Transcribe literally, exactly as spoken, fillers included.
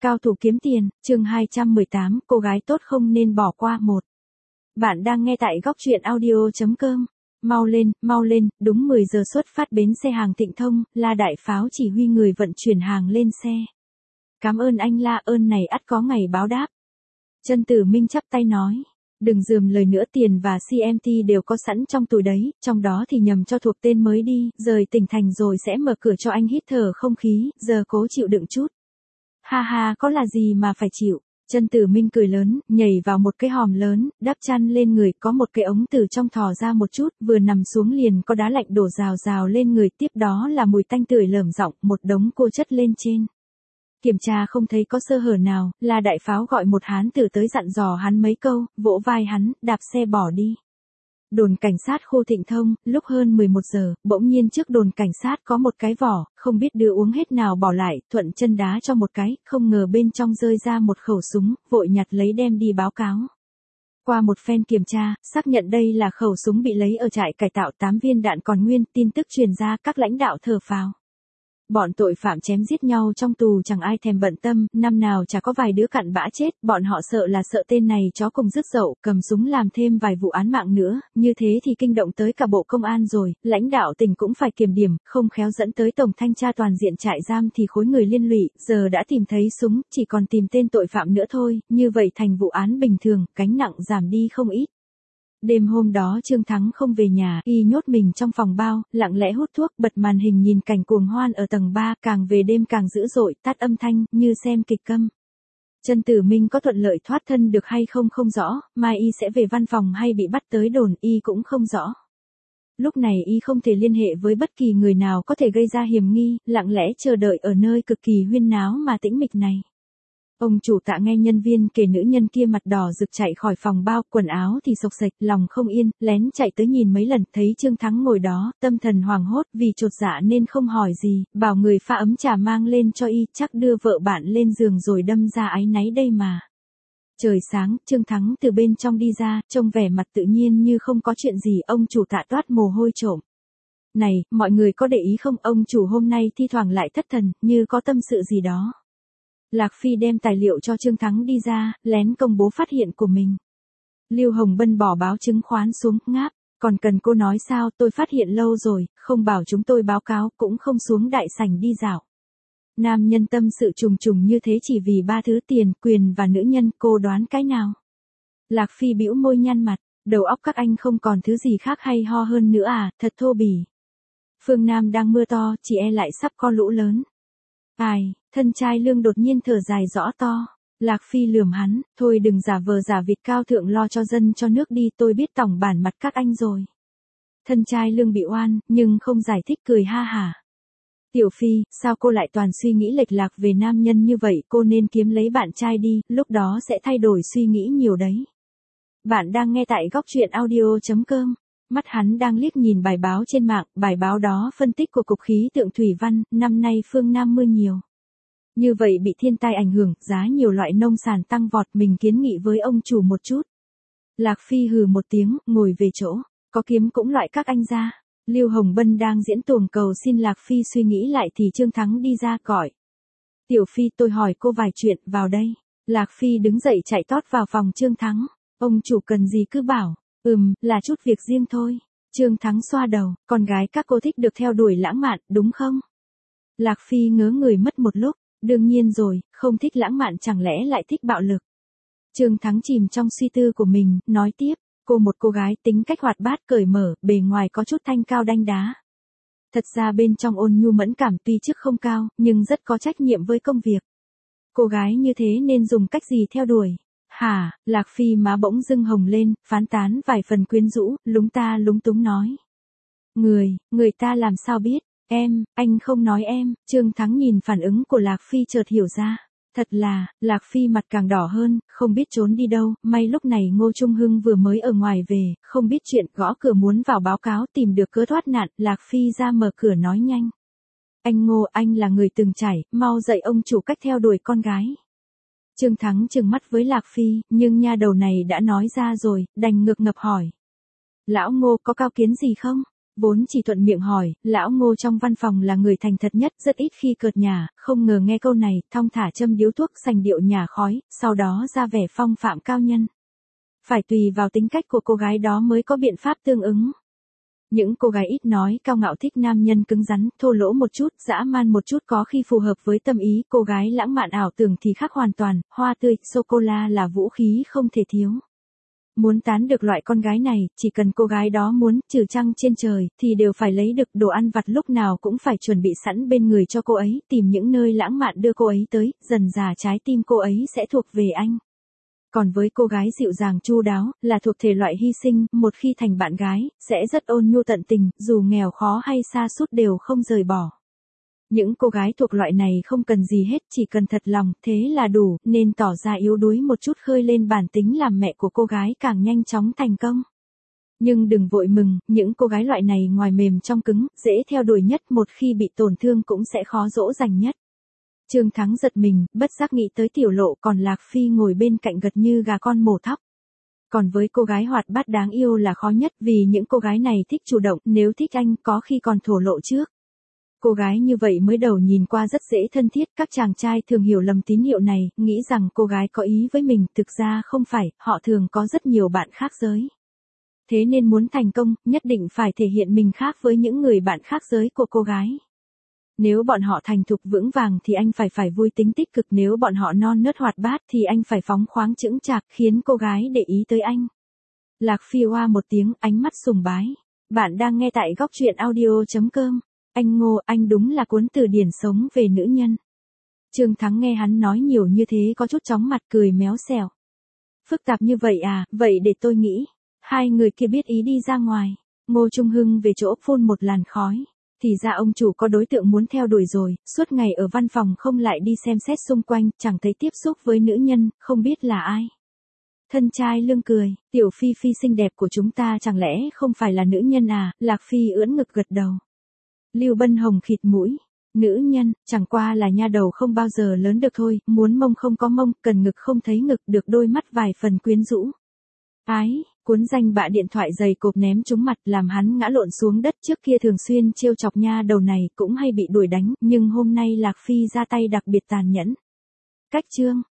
Cao thủ kiếm tiền, chương hai trăm mười tám, cô gái tốt không nên bỏ qua một. Bạn đang nghe tại góc truyện audio chấm com. Mau lên, mau lên, đúng mười giờ xuất phát bến xe hàng Thịnh Thông, La Đại Pháo chỉ huy người vận chuyển hàng lên xe. Cảm ơn anh La, ơn này ắt có ngày báo đáp. Chân Tử Minh chắp tay nói. Đừng dườm lời nữa, tiền và xê em tê đều có sẵn trong túi đấy, trong đó thì nhầm cho thuộc tên mới đi, rời tỉnh thành rồi sẽ mở cửa cho anh hít thở không khí, giờ cố chịu đựng chút. Ha ha, có là gì mà phải chịu. Chân Tử Minh cười lớn, nhảy vào một cái hòm lớn, đắp chăn lên người, có một cái ống từ trong thò ra một chút, vừa nằm xuống liền có đá lạnh đổ rào rào lên người, tiếp đó là mùi tanh tưởi lởm giọng, một đống cua chất lên trên. Kiểm tra không thấy có sơ hở nào, La Đại Pháo gọi một hán tử tới dặn dò hắn mấy câu, vỗ vai hắn, đạp xe bỏ đi. Đồn cảnh sát khu Thịnh Thông, lúc hơn mười một giờ, bỗng nhiên trước đồn cảnh sát có một cái vỏ, không biết đưa uống hết nào bỏ lại, thuận chân đá cho một cái, không ngờ bên trong rơi ra một khẩu súng, vội nhặt lấy đem đi báo cáo. Qua một phen kiểm tra, xác nhận đây là khẩu súng bị lấy ở trại cải tạo, tám viên đạn còn nguyên, tin tức truyền ra, các lãnh đạo thở phào. Bọn tội phạm chém giết nhau trong tù chẳng ai thèm bận tâm, năm nào chả có vài đứa cặn bã chết, bọn họ sợ là sợ tên này chó cùng rứt dậu, cầm súng làm thêm vài vụ án mạng nữa, như thế thì kinh động tới cả bộ công an rồi, lãnh đạo tỉnh cũng phải kiểm điểm, không khéo dẫn tới tổng thanh tra toàn diện trại giam thì khối người liên lụy, giờ đã tìm thấy súng, chỉ còn tìm tên tội phạm nữa thôi, như vậy thành vụ án bình thường, gánh nặng giảm đi không ít. Đêm hôm đó Trương Thắng không về nhà, y nhốt mình trong phòng bao, lặng lẽ hút thuốc, bật màn hình nhìn cảnh cuồng hoan ở tầng ba, càng về đêm càng dữ dội, tắt âm thanh, như xem kịch câm. Chân Tử Minh có thuận lợi thoát thân được hay không không rõ, mai y sẽ về văn phòng hay bị bắt tới đồn, y cũng không rõ. Lúc này y không thể liên hệ với bất kỳ người nào có thể gây ra hiểm nghi, lặng lẽ chờ đợi ở nơi cực kỳ huyên náo mà tĩnh mịch này. Ông chủ Tạ nghe nhân viên kể nữ nhân kia mặt đỏ rực chạy khỏi phòng bao, quần áo thì xộc xệch, lòng không yên, lén chạy tới nhìn mấy lần, thấy Trương Thắng ngồi đó, tâm thần hoảng hốt, vì chột dạ nên không hỏi gì, bảo người pha ấm trà mang lên cho y, chắc đưa vợ bạn lên giường rồi đâm ra áy náy đây mà. Trời sáng, Trương Thắng từ bên trong đi ra, trông vẻ mặt tự nhiên như không có chuyện gì, ông chủ Tạ toát mồ hôi trộm. Này, mọi người có để ý không, ông chủ hôm nay thi thoảng lại thất thần, như có tâm sự gì đó. Lạc Phi đem tài liệu cho Trương Thắng đi ra, lén công bố phát hiện của mình. Lưu Hồng Bân bỏ báo chứng khoán xuống, ngáp, còn cần cô nói sao, tôi phát hiện lâu rồi, không bảo chúng tôi báo cáo, cũng không xuống đại sảnh đi dạo. Nam nhân tâm sự trùng trùng như thế chỉ vì ba thứ tiền, quyền và nữ nhân, cô đoán cái nào? Lạc Phi bĩu môi nhăn mặt, đầu óc các anh không còn thứ gì khác hay ho hơn nữa à, thật thô bỉ. Phương Nam đang mưa to, chỉ e lại sắp có lũ lớn. Ai, thân trai Lương đột nhiên thở dài rõ to. Lạc Phi lườm hắn, thôi đừng giả vờ giả vịt, cao thượng lo cho dân cho nước đi, tôi biết tổng bản mặt các anh rồi. Thân trai Lương bị oan, nhưng không giải thích, cười ha hả. Tiểu Phi, sao cô lại toàn suy nghĩ lệch lạc về nam nhân như vậy, cô nên kiếm lấy bạn trai đi, lúc đó sẽ thay đổi suy nghĩ nhiều đấy. Bạn đang nghe tại góc truyện audio chấm com. Mắt hắn đang liếc nhìn bài báo trên mạng, bài báo đó phân tích của Cục Khí tượng Thủy văn, năm nay phương Nam mưa nhiều. Như vậy bị thiên tai ảnh hưởng, giá nhiều loại nông sản tăng vọt, mình kiến nghị với ông chủ một chút. Lạc Phi hừ một tiếng, ngồi về chỗ, có kiếm cũng loại các anh ra. Lưu Hồng Bân đang diễn tuồng cầu xin Lạc Phi suy nghĩ lại thì Trương Thắng đi ra gọi. Tiểu Phi, tôi hỏi cô vài chuyện, vào đây. Lạc Phi đứng dậy chạy tót vào phòng Trương Thắng, ông chủ cần gì cứ bảo. Ừm, là chút việc riêng thôi. Trương Thắng xoa đầu, con gái các cô thích được theo đuổi lãng mạn, đúng không? Lạc Phi ngớ người mất một lúc, đương nhiên rồi, không thích lãng mạn chẳng lẽ lại thích bạo lực. Trương Thắng chìm trong suy tư của mình, nói tiếp, cô một cô gái tính cách hoạt bát cởi mở, bề ngoài có chút thanh cao đanh đá. Thật ra bên trong ôn nhu mẫn cảm, tuy chức không cao, nhưng rất có trách nhiệm với công việc. Cô gái như thế nên dùng cách gì theo đuổi? Hả, Lạc Phi má bỗng dưng hồng lên, phán tán vài phần quyến rũ, lúng ta lúng túng nói. Người, người ta làm sao biết, em, anh không nói em, Trương Thắng nhìn phản ứng của Lạc Phi chợt hiểu ra. Thật là, Lạc Phi mặt càng đỏ hơn, không biết trốn đi đâu, may lúc này Ngô Trung Hưng vừa mới ở ngoài về, không biết chuyện, gõ cửa muốn vào báo cáo tìm được cớ thoát nạn, Lạc Phi ra mở cửa nói nhanh. Anh Ngô, anh là người từng trải, mau dạy ông chủ cách theo đuổi con gái. Trương Thắng trừng mắt với Lạc Phi, nhưng nha đầu này đã nói ra rồi, đành ngược ngập hỏi. Lão Ngô có cao kiến gì không? Vốn chỉ thuận miệng hỏi, lão Ngô trong văn phòng là người thành thật nhất, rất ít khi cợt nhả, không ngờ nghe câu này, thong thả châm điếu thuốc sành điệu nhả khói, sau đó ra vẻ phong phạm cao nhân. Phải tùy vào tính cách của cô gái đó mới có biện pháp tương ứng. Những cô gái ít nói, cao ngạo thích nam nhân cứng rắn, thô lỗ một chút, dã man một chút có khi phù hợp với tâm ý, cô gái lãng mạn ảo tưởng thì khác hoàn toàn, hoa tươi, sô-cô-la là vũ khí không thể thiếu. Muốn tán được loại con gái này, chỉ cần cô gái đó muốn, trừ trăng trên trời, thì đều phải lấy được đồ ăn vặt lúc nào cũng phải chuẩn bị sẵn bên người cho cô ấy, tìm những nơi lãng mạn đưa cô ấy tới, dần dà trái tim cô ấy sẽ thuộc về anh. Còn với cô gái dịu dàng chu đáo, là thuộc thể loại hy sinh, một khi thành bạn gái, sẽ rất ôn nhu tận tình, dù nghèo khó hay sa sút đều không rời bỏ. Những cô gái thuộc loại này không cần gì hết, chỉ cần thật lòng, thế là đủ, nên tỏ ra yếu đuối một chút khơi lên bản tính làm mẹ của cô gái càng nhanh chóng thành công. Nhưng đừng vội mừng, những cô gái loại này ngoài mềm trong cứng, dễ theo đuổi nhất, một khi bị tổn thương cũng sẽ khó dỗ dành nhất. Trương Thắng giật mình, bất giác nghĩ tới Tiểu Lộ, còn Lạc Phi ngồi bên cạnh gật như gà con mổ thóc. Còn với cô gái hoạt bát đáng yêu là khó nhất, vì những cô gái này thích chủ động, nếu thích anh có khi còn thổ lộ trước. Cô gái như vậy mới đầu nhìn qua rất dễ thân thiết, các chàng trai thường hiểu lầm tín hiệu này, nghĩ rằng cô gái có ý với mình, thực ra không phải, họ thường có rất nhiều bạn khác giới. Thế nên muốn thành công, nhất định phải thể hiện mình khác với những người bạn khác giới của cô gái. Nếu bọn họ thành thục vững vàng thì anh phải phải vui tính tích cực, nếu bọn họ non nớt hoạt bát thì anh phải phóng khoáng chững chạc, khiến cô gái để ý tới anh. Lạc Phi oa một tiếng, ánh mắt sùng bái. Bạn đang nghe tại góc truyện audio chấm com. Anh Ngô, anh đúng là cuốn từ điển sống về nữ nhân. Trương Thắng nghe hắn nói nhiều như thế có chút chóng mặt, cười méo xẻo. Phức tạp như vậy à, vậy để tôi nghĩ. Hai người kia biết ý đi ra ngoài. Ngô Trung Hưng về chỗ phun một làn khói. Thì ra ông chủ có đối tượng muốn theo đuổi rồi, suốt ngày ở văn phòng không lại đi xem xét xung quanh, chẳng thấy tiếp xúc với nữ nhân, không biết là ai. Thân trai lưng cười, Tiểu Phi Phi xinh đẹp của chúng ta chẳng lẽ không phải là nữ nhân à, Lạc Phi ưỡn ngực gật đầu. Lưu Bân Hồng khịt mũi, nữ nhân, chẳng qua là nha đầu không bao giờ lớn được thôi, muốn mông không có mông, cần ngực không thấy ngực, được đôi mắt vài phần quyến rũ. Ái, cuốn danh bạ điện thoại dày cộp ném trúng mặt làm hắn ngã lộn xuống đất, trước kia thường xuyên trêu chọc nha đầu này, cũng hay bị đuổi đánh, nhưng hôm nay Lạc Phi ra tay đặc biệt tàn nhẫn. Cách chương